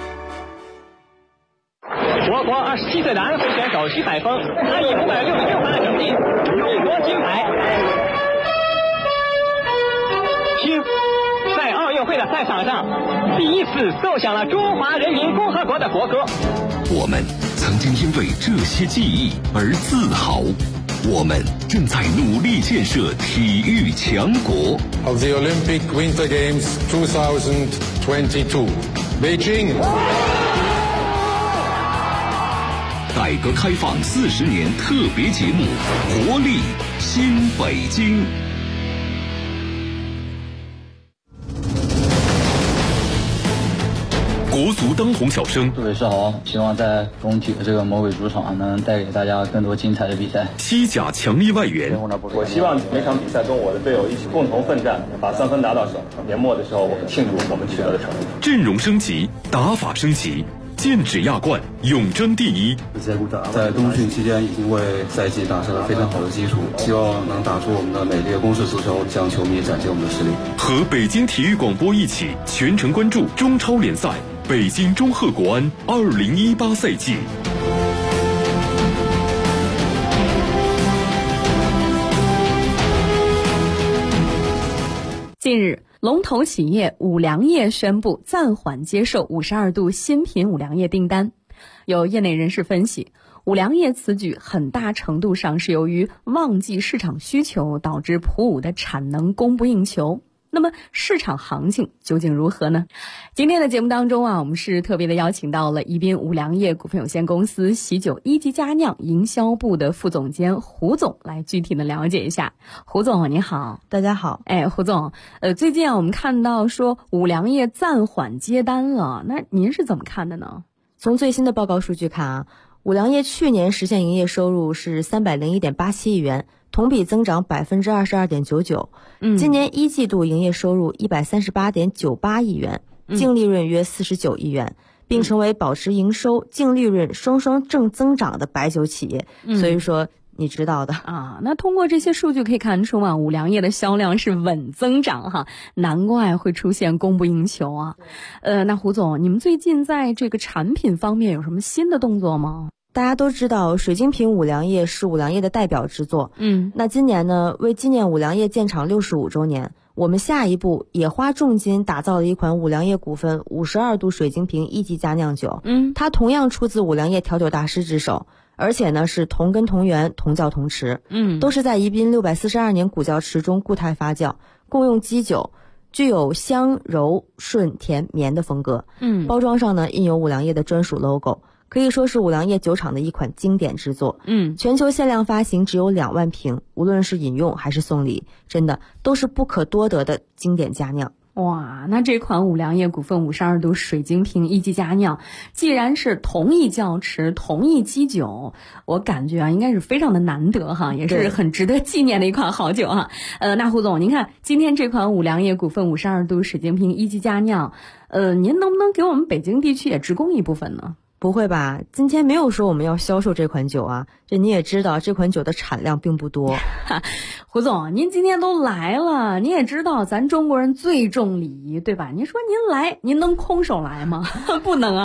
我国27岁的安徽选手徐海峰，他以566分的成绩勇夺金牌。听，在奥运会的赛场上，第一次奏响了中华人民共和国的国歌。 我们曾经因为这些记忆而自豪。我们正在努力建设体育强国。 Of the Olympic Winter Games 2022, Beijing。 改革开放40年特别节目，活力新北京。 国足当红小生， 各位是好，希望在中体的这个魔鬼主场能带给大家更多精彩的比赛。 西甲强力外援， 我希望每场比赛跟我的队友一起共同奋战，把3分拿到手。年末的时候，我们庆祝我们取得的成绩。 阵容升级，打法升级，剑指亚冠，永争第一。 在冬训期间已经为赛季打下了非常好的基础，希望能打出我们的美丽的攻势足球，向球迷展现我们的实力。 和北京体育广播一起全程关注中超联赛。北京中赫国安2018赛季。 近日，龙头企业五粮液宣布暂缓接受52度新品五粮液订单。有业内人士分析，五粮液此举很大程度上是由于旺季市场需求导致普五的产能供不应求。那么市场行情究竟如何呢？今天的节目当中我们是特别的邀请到了宜宾五粮液股份有限公司喜酒一级佳酿营销部的副总监胡总来具体的了解一下。胡总你好。 大家好。 胡总，最近我们看到说五粮液暂缓接单了，那您是怎么看的呢？ 从最新的报告数据看五粮液去年实现营业收入是301.87亿元，同比增长22.99%。今年一季度营业收入138.98亿元，净利润约49亿元，并成为保持营收、净利润双双正增长的白酒企业。所以说你知道的那通过这些数据可以看出五粮液的销量是稳增长难怪会出现供不应求那胡总，你们最近在这个产品方面有什么新的动作吗？ 大家都知道水晶瓶五粮液是五粮液的代表之作。那今年呢，为纪念五粮液建厂65周年，我们下一步也花重金打造了一款五粮液股份52度水晶瓶一级佳酿酒。它同样出自五粮液调酒大师之手，而且呢是同根同源同窖同池。都是在宜宾642年古窖池中固态发酵，共用基酒，具有香柔顺甜绵的风格。包装上呢印有五粮液的专属 logo，可以说是五粮液酒厂的一款经典之作。全球限量发行只有2万瓶，无论是饮用还是送礼，真的都是不可多得的经典佳酿。 哇，那这款五粮液股份52度水晶瓶一级佳酿，既然是同一窖池、同一基酒，我感觉应该是非常的难得也是很值得纪念的一款好酒那胡总，您看今天这款五粮液股份52度水晶瓶一级佳酿，您能不能给我们北京地区也直供一部分呢？ 不会吧，今天没有说我们要销售这款酒这你也知道这款酒的产量并不多。 胡总，您今天都来了，你也知道咱中国人最重礼仪，对吧？您说您来，您能空手来吗？不能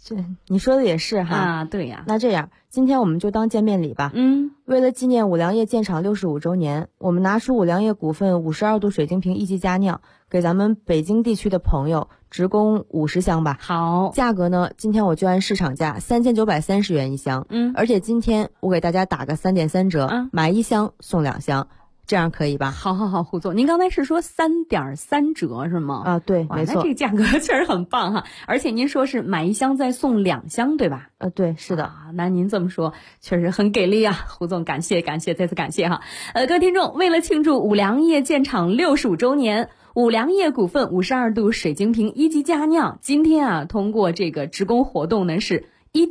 这你说的也是哈啊，对呀。 那这样，今天我们就当见面礼吧。为了纪念五粮液建厂65周年，我们拿出五粮液股份52度水晶瓶一级佳酿，给咱们北京地区的朋友直供50箱吧。 好， 价格呢，今天我就按市场价3930元一箱。而且今天我给大家打个3.3折，买1箱送2箱。这样可以吧？ 好，胡总，您刚才是说3.3折是吗？ 啊，对，没错。 那这个价格确实很棒哈，而且您说是买1箱再送2箱，对吧？ 对，是的。 那您这么说确实很给力啊，胡总，感谢，再次感谢哈。各位听众，为了庆祝五粮液建厂65周年，五粮液股份52度水晶瓶一级佳酿，今天啊，通过这个直供活动呢是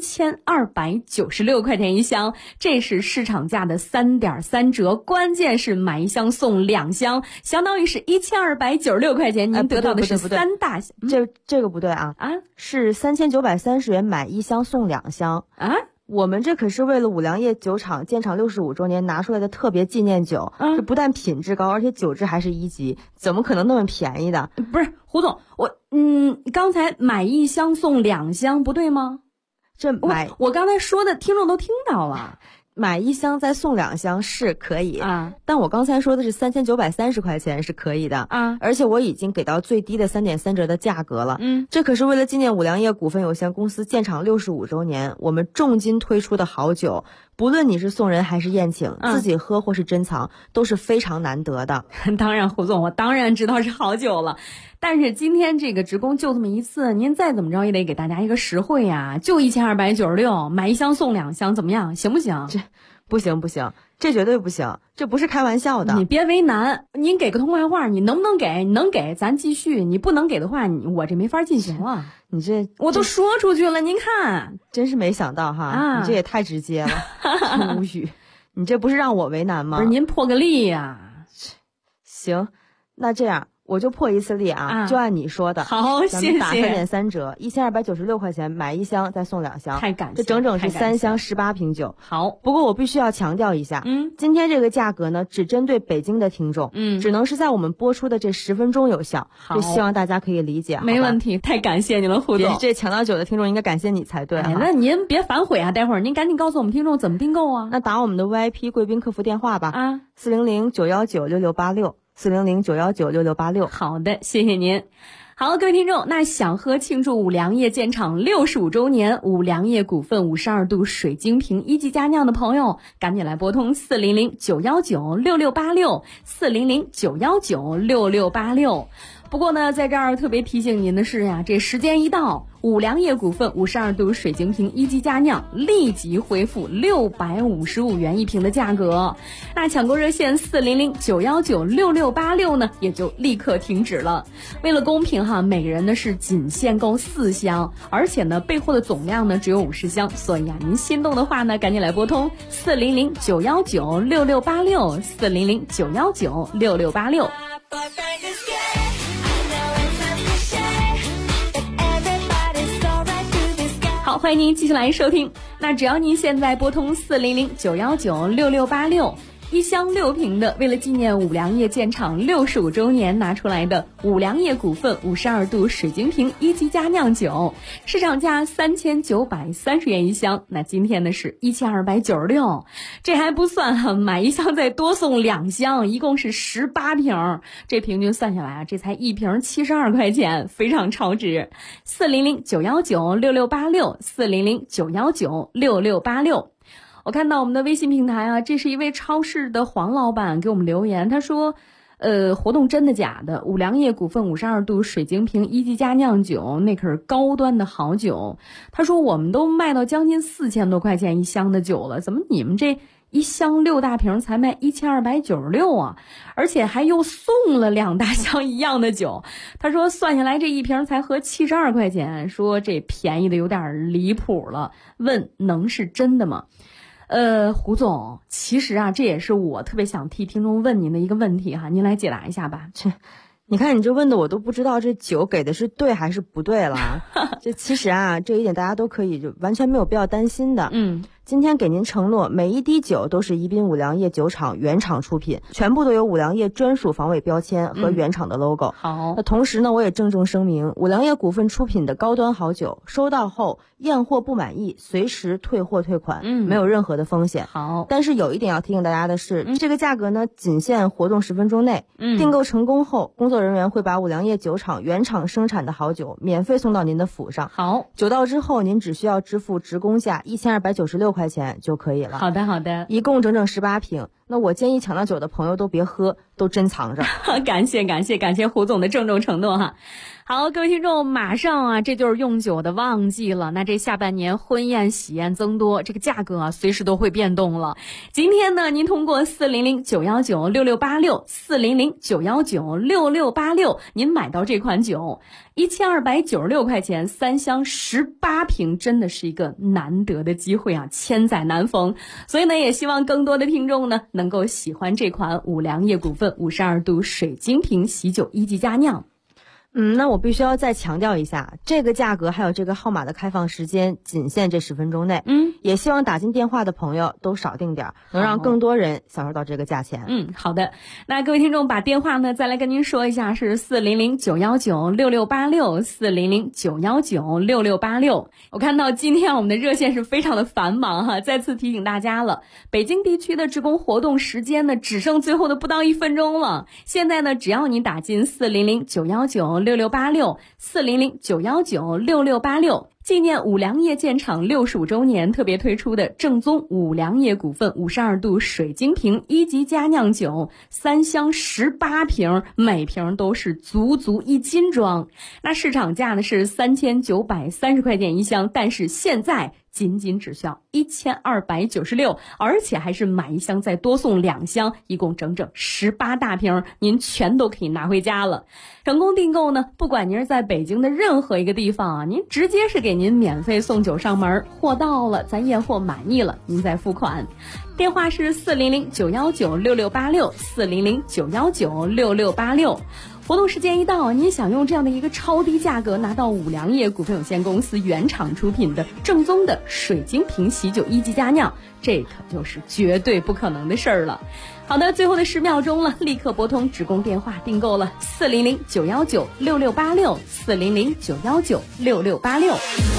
1296块钱一箱，这是市场价的3.3折，关键是买1箱送2箱，相当于是1296块钱，您得到的是3大箱。 这个不对啊！是3930元买1箱送2箱啊！ 我们这可是为了五粮液酒厂建厂65周年拿出来的特别纪念酒，这不但品质高，而且酒质还是1级，怎么可能那么便宜的？ 不是，胡总，刚才买1箱送2箱不对吗？我刚才说的听众都听到了， 买1箱再送2箱是可以啊，但我刚才说的是3930块钱是可以的啊，而且我已经给到最低的3.3折的价格了。这可是为了纪念五粮液股份有限公司建厂65周年，我们重金推出的好酒，不论你是送人还是宴请，自己喝或是珍藏，都是非常难得的。 当然，胡总，我当然知道是好酒了。但是今天这个直供就这么一次，您再怎么着也得给大家一个实惠呀，就1296，买1箱送2箱，怎么样？行不行？ 这不行，这绝对不行，这不是开玩笑的。 你别为难，您给个痛快话，你能不能给？你能给咱继续，你不能给的话，我这没法进行了。 你这我都说出去了，您看， 真是没想到哈，你这也太直接了，无语。你这不是让我为难吗？ 不是，您破个例呀。 行，那这样。我就破一次例啊，就按你说的。 好，谢谢。 咱们打3.3折，1296块钱买1箱再送2箱， 太感谢。 这整整是3箱18瓶酒。 好， 不过我必须要强调一下，今天这个价格呢，只针对北京的听众，只能是在我们播出的这10分钟有效。 好， 希望大家可以理解。 没问题，太感谢你了，胡总。 这抢到酒的听众应该感谢你才对。 那您别反悔啊，待会儿您赶紧告诉我们听众怎么订购啊。 那打我们的 VIP 贵宾客服电话吧，400-919-6686。400-919-6686。 好的，谢谢您。好，各位听众，那想喝庆祝五粮液建厂65周年五粮液股份52度水晶瓶一级佳酿的朋友，赶紧来拨通400-919-6686 400-919-6686。不过呢，在这儿特别提醒您的是呀，这时间一到，五粮液股份52度水晶瓶一级佳酿立即恢复655元一瓶的价格，那抢购热线400-919-6686呢也就立刻停止了。为了公平哈，每个人呢是仅限购4箱，而且呢备货的总量呢只有50箱，所以啊，您心动的话呢，赶紧来拨通400-919-6686 400-919-6686。好，欢迎您继续来收听。那只要您现在拨通400-919-6686，一箱6瓶的，为了纪念五粮液建厂65周年拿出来的五粮液股份52度水晶瓶一级佳酿酒，市场价3930元一箱，那今天呢是1296，这还不算哈，买1箱再多送2箱，一共是18瓶，这平均算下来啊，这才1瓶72块钱，非常超值。400-919-6686 400-919-6686。我看到我们的微信平台啊，这是一位超市的黄老板给我们留言，他说活动真的假的？五粮液股份52度水晶瓶一级佳酿酒，那可是高端的好酒。他说我们都卖到将近4000多块钱一箱的酒了，怎么你们这一箱6大瓶才卖1296啊？而且还又送了2大箱一样的酒。他说算下来这一瓶才合72块钱，说这便宜的有点离谱了，问能是真的吗？胡总，其实啊，这也是我特别想替听众问您的一个问题哈，您来解答一下吧。 你看你这问的我都不知道这酒给的是对还是不对了。这其实啊，这一点大家都可以就完全没有必要担心的。 今天给您承诺，每一滴酒都是宜宾五粮液酒厂原厂出品，全部都有五粮液专属防伪标签和原厂的 logo。 好， 那同时呢，我也郑重声明，五粮液股份出品的高端好酒，收到后验货不满意，随时退货退款，没有任何的风险。 好， 但是有一点要提醒大家的是，这个价格呢，仅限活动10分钟内。订购成功后，工作人员会把五粮液酒厂原厂生产的好酒免费送到您的府上。 好， 酒到之后，您只需要支付职工价1296块钱就可以了。 好的，好的， 一共整整18瓶。那我建议抢到酒的朋友都别喝，都珍藏着。 感谢胡总的郑重承诺哈。好，各位听众，马上啊，这就是用酒的旺季了。那这下半年婚宴喜宴增多，这个价格啊随时都会变动了。今天呢，您通过400-919-6686，400-919-6686，您买到这款酒，1296块钱，3箱18瓶，真的是一个难得的机会啊，千载难逢。所以呢，也希望更多的听众呢能够喜欢这款五粮液股份52度水晶瓶喜酒1级佳酿。 那我必须要再强调一下，这个价格还有这个号码的开放时间仅限这10分钟内。也希望打进电话的朋友都少订点，能让更多人享受到这个价钱。 好的。那各位听众把电话呢再来跟您说一下，是400-919-6686，400-919-6686。我看到今天我们的热线是非常的繁忙哈，再次提醒大家了，北京地区的职工活动时间呢只剩最后的不到1分钟了。现在呢，只要你打进400-919-6686，400-919-6686，纪念五粮液建厂65周年特别推出的正宗五粮液股份52度水晶瓶1级佳酿酒，3箱18瓶，每瓶都是足1斤装。那市场价呢是3930块钱一箱，但是现在仅只需要1296，而且还是买一箱再多送2箱，一共整整18大瓶，您全都可以拿回家了。成功订购呢，不管您是在北京的任何一个地方啊，您直接是给您免费送酒上门，货到了咱验货满意了您再付款。电话是400-919-6686，400-919-6686。活动时间一到，您想用这样的一个超低价格拿到五粮液股份有限公司原厂出品的正宗的水晶瓶喜酒1级佳酿，这可就是绝对不可能的事儿了。好的，最后的10秒钟了，立刻拨通职工电话订购了400-919-6686，400-919-6686。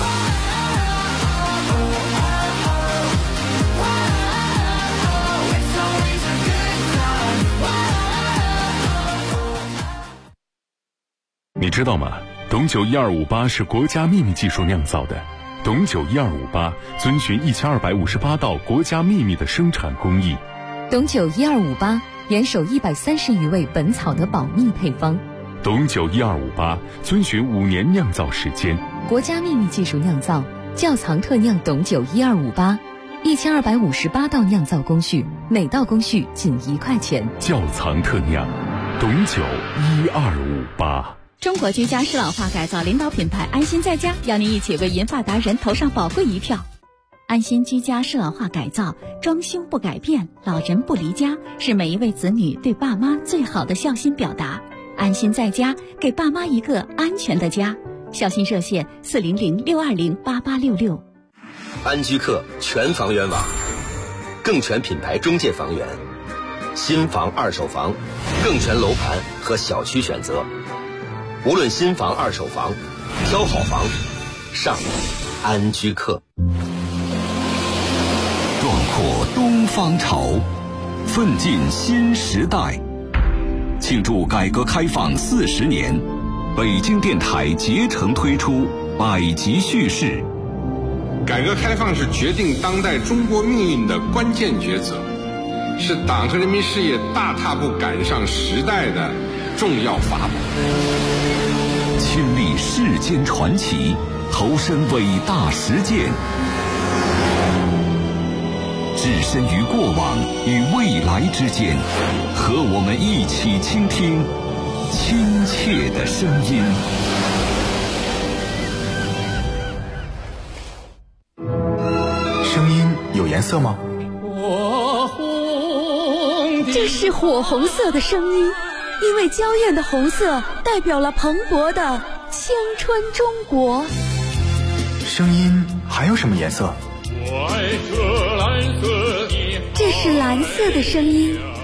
你知道吗？董酒1258是国家秘密技术酿造的。董酒1258遵循1258道国家秘密的生产工艺。 董酒1258严守130余味本草的保密配方。 董酒1258遵循5年酿造时间。 国家秘密技术酿造，窖藏特酿董酒1258，1258道酿造工序，每道工序仅1块钱。 窖藏特酿，董酒1258。 中国居家适老化改造领导品牌安心在家邀您一起为银发达人投上宝贵一票。安心居家适老化改造，装修不改变，老人不离家，是每一位子女对爸妈最好的孝心表达。安心在家，给爸妈一个安全的家。孝心热线400-620-8866。 安居客全房源网，更全品牌中介房源，新房二手房，更全楼盘和小区选择。无论新房二手房，挑好房上安居客。 壮阔东方潮，奋进新时代。庆祝改革开放40年，北京电台竭诚推出百集叙事。 改革开放是决定当代中国命运的关键抉择，是党和人民事业大踏步赶上时代的重要法宝。 亲历世间传奇，投身伟大实践，置身于过往与未来之间，和我们一起倾听亲切的声音。 声音有颜色吗？ 这是火红色的声音，因为娇艳的红色代表了蓬勃的青春中国。 声音还有什么颜色？ 我爱这蓝色的， 这是蓝色的声音。